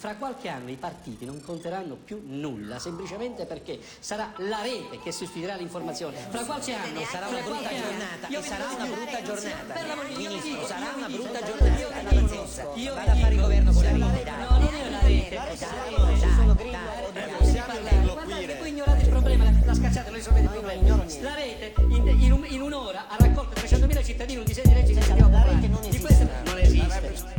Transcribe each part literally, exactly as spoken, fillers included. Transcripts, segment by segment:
Fra qualche anno i partiti non conteranno più nulla, semplicemente perché sarà la rete che sostituirà l'informazione. Fra qualche anno sarà una brutta giornata, io sarà una brutta giornata. Ministro, sarà una brutta io giornata. vi Alla dico, pazienza. io Vada a vi fare il dico, governo con la se rete, rete- dai. no, non è la rete. Dai, Dai, dai, sono dai, grillo, dai. o Eh, si parla- guardate, voi ignorate il problema, la, la scacciate, non risolvete il problema. La rete in, in, un- in un'ora ha raccolto trecentomila cittadini un disegno di legge che si chiama la Popolare. rete non Di esiste. questo non esiste.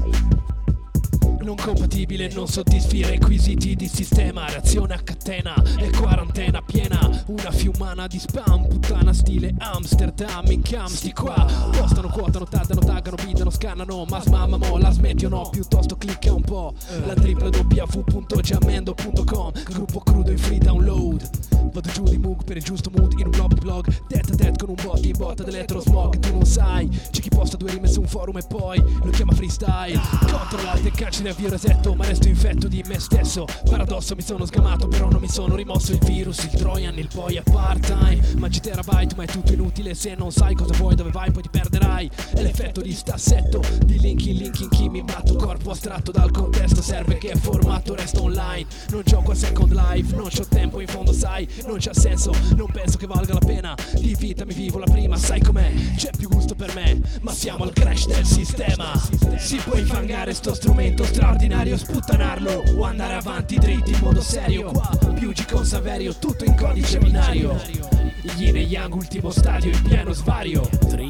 Non compatibile, non soddisfi i requisiti di sistema. Reazione a catena e quarantena piena. Una fiumana di spam, puttana stile Amsterdam. Incam sti qua, postano, quotano, taggano, taggano, bidano, scannano. Ma smamma mo, la smetti o no? Piuttosto clicca un po'. La w w w punto giamendo punto com. Gruppo crudo in free download. Vado giù di Moog per il giusto mood in un blog blog. Tet a tet con un bot in botta dell'elettrosmog. Tu non sai, c'è chi posta due rime su un forum e poi lo chiama freestyle. Controllate e cancelli avvio resetto, ma resto infetto di me stesso. Paradosso, mi sono sgamato però non mi sono rimosso il virus. Il Trojan, il poi è part-time. Mangi terabyte ma è tutto inutile se non sai cosa vuoi, dove vai poi ti perderai. È l'effetto di stassetto, di link in link in chi mi imbatto. Corpo astratto dal contesto, serve che formato resto online. Non gioco a Second Life, non c'ho tempo in fondo sai. Non c'ha senso, non penso che valga la pena. Di vita mi vivo la prima, sai com'è? C'è più gusto per me, ma siamo al crash del sistema. Si può infangare sto strumento straordinario, sputtanarlo o andare avanti dritti in modo serio. Qua più G con Saverio, tutto in codice binario. Yin e Yang, ultimo stadio in pieno svario. tre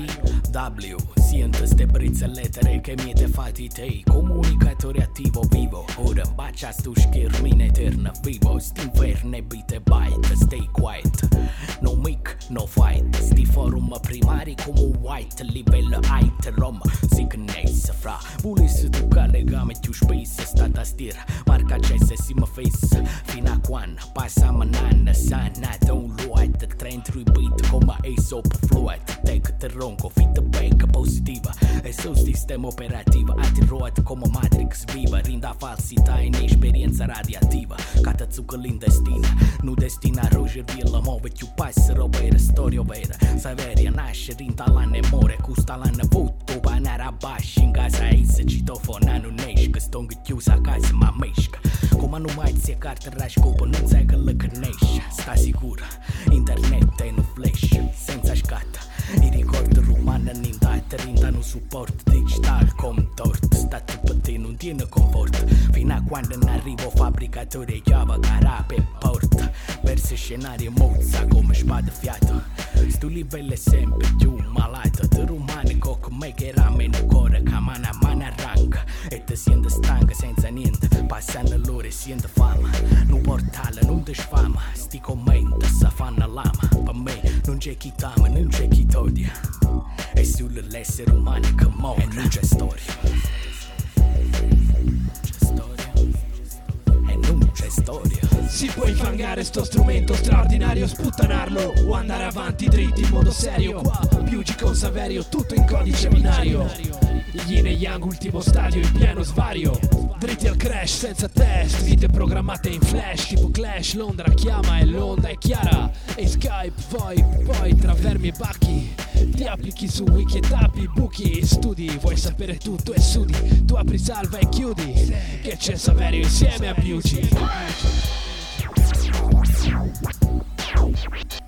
W, siento ste brizze lettere che mi te fatti te. Comunicatore attivo vivo, ora bacia stu schermo in eterna vivo. St'inverne bite byte, stay quiet. No mic, no fight. Sti forum primari come white, livello height rom. Si connessa fra pulis tu ca legame più space. Stata stir, marca cesse si mi face. Fino a quando passiamo nanna sana. Download, trentri beat come Aesop fluid. Take te ronco, feedback positiva. E sul sistema operativo attiruat come Matrix viva. Rinda falsità in esperienza radioattiva. Cata zucca l'intestina, nu destina roger villa. Move più passero vera, storia vera. Saveria nasce, rinda l'anno e more. Custa l'anno voto, banara basci. In casa eisa citofona non esca. Stonga chiusa a casa ma mesca. Come non mai si carta rascopo, non sai che la conosce. Sta sicura, internet è un flash, senza scatta. I ricordi rumani in data, rindano supporto digital come torto. Stato per te non tiene conforto, fino a quando non arrivo fabbricatore chiave carape e porta. Verso scenario mozza come spada fiato. Sto livello è sempre più malato. Te rumanico come che rame in cuore, che mano a mano arranca. E te senti stanca senza niente, passano l'ore e senti fama. Non portale, non ti sfama, sti commenti si fanno lama. Per me non c'è chi t'ama, non c'è chi t'odia. È solo l'essere umano che muore. E non c'è storia. Non c'è storia. E non c'è storia. Si può infangare sto strumento straordinario, sputtanarlo o andare avanti dritti in modo serio. Qua più G con Saverio, tutto in codice binario. Yin e Yang, ultimo stadio in pieno svario. Dritti al crash senza test, vite programmate in flash tipo Clash. Londra chiama e l'onda è chiara. E Skype, poi, poi tra vermi e bacchi ti applichi su wiki e tappi, buchi, studi. Vuoi sapere tutto e sudi, tu apri, salva e chiudi. Che c'è Saverio insieme a Piucci.